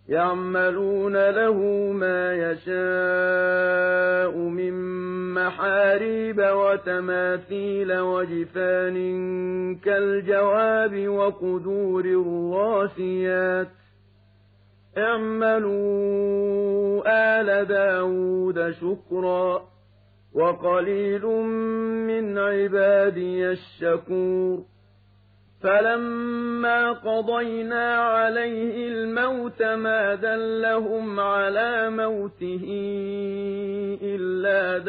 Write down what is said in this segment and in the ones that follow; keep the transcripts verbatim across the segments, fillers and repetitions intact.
يعملون له ما يشاء من محاريب وتماثيل وجفان كالجواب وقدور الراسيات اعملوا آل داود شكرا وقليل من عبادي الشكور فلما قضينا عليه الموت ما دلهم على موته إلا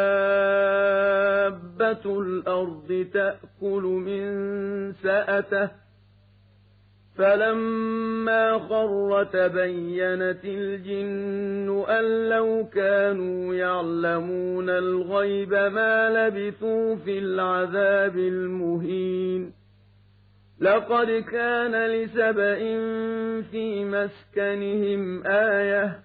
دابة الأرض تأكل من سأته فلما خر تبينت الجن أن لو كانوا يعلمون الغيب ما لبثوا في العذاب المهين لقد كان لسبإ في مسكنهم آية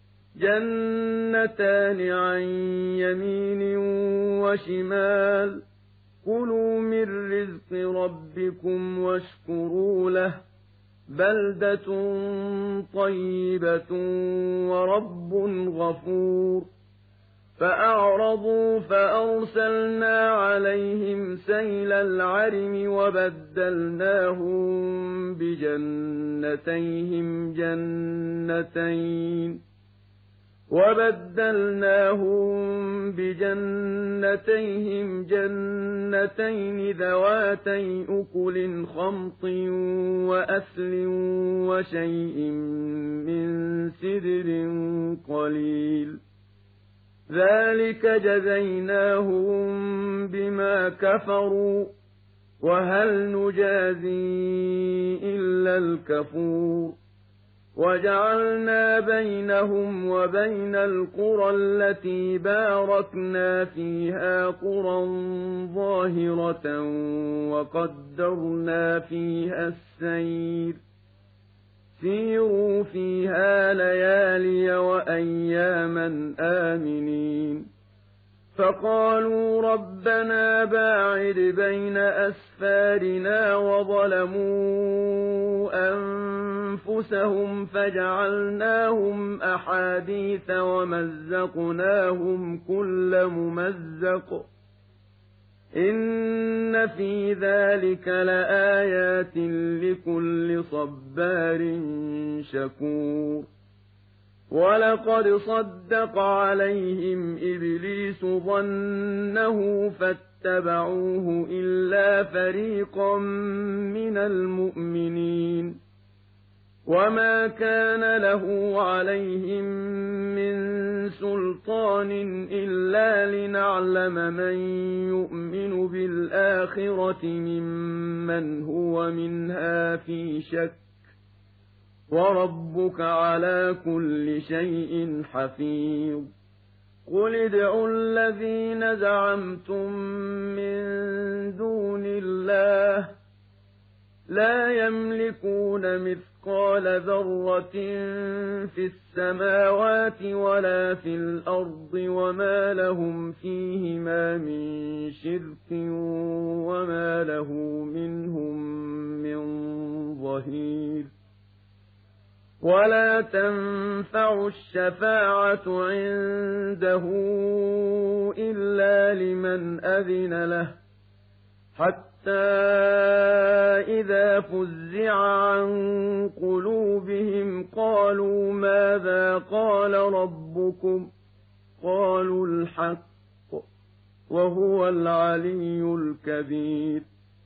جنتان عن يمين وشمال كلوا من رزق ربكم واشكروا له بلدة طيبة ورب غفور فأعرضوا فأرسلنا عليهم سيل العرم وبدلناهم بجنتيهم جنتين وبدلناهم بجنتيهم جنتين ذواتي أكل خمط وأثل وشيء من سدر قليل ذلك جزيناهم بما كفروا وهل نجازي إلا الكفور وجعلنا بينهم وبين القرى التي باركنا فيها قرى ظاهرة وقدرنا فيها السير سيروا فيها ليالي وأياما آمنين فقالوا ربنا باعد بين أسفارنا وظلموا أنفسهم فجعلناهم أحاديث ومزقناهم كل ممزق إن في ذلك لآيات لكل صبار شكور ولقد صدق عليهم إبليس ظنه فاتبعوه إلا فريقا من المؤمنين وما كان له عليهم من سلطان إلا لنعلم من يؤمن بالآخرة ممن هو منها في شك وربك على كل شيء حفيظ قل ادعوا الذين زعمتم من دون الله لا يملكون مثقال ذرة في السماوات ولا في الأرض وما لهم فيهما من شرك وما له منهم من ظهير ولا تنفع الشفاعة عنده إلا لمن أذن له حتى إذا فزع عن قلوبهم قالوا ماذا قال ربكم قالوا الحق وهو العلي الكبير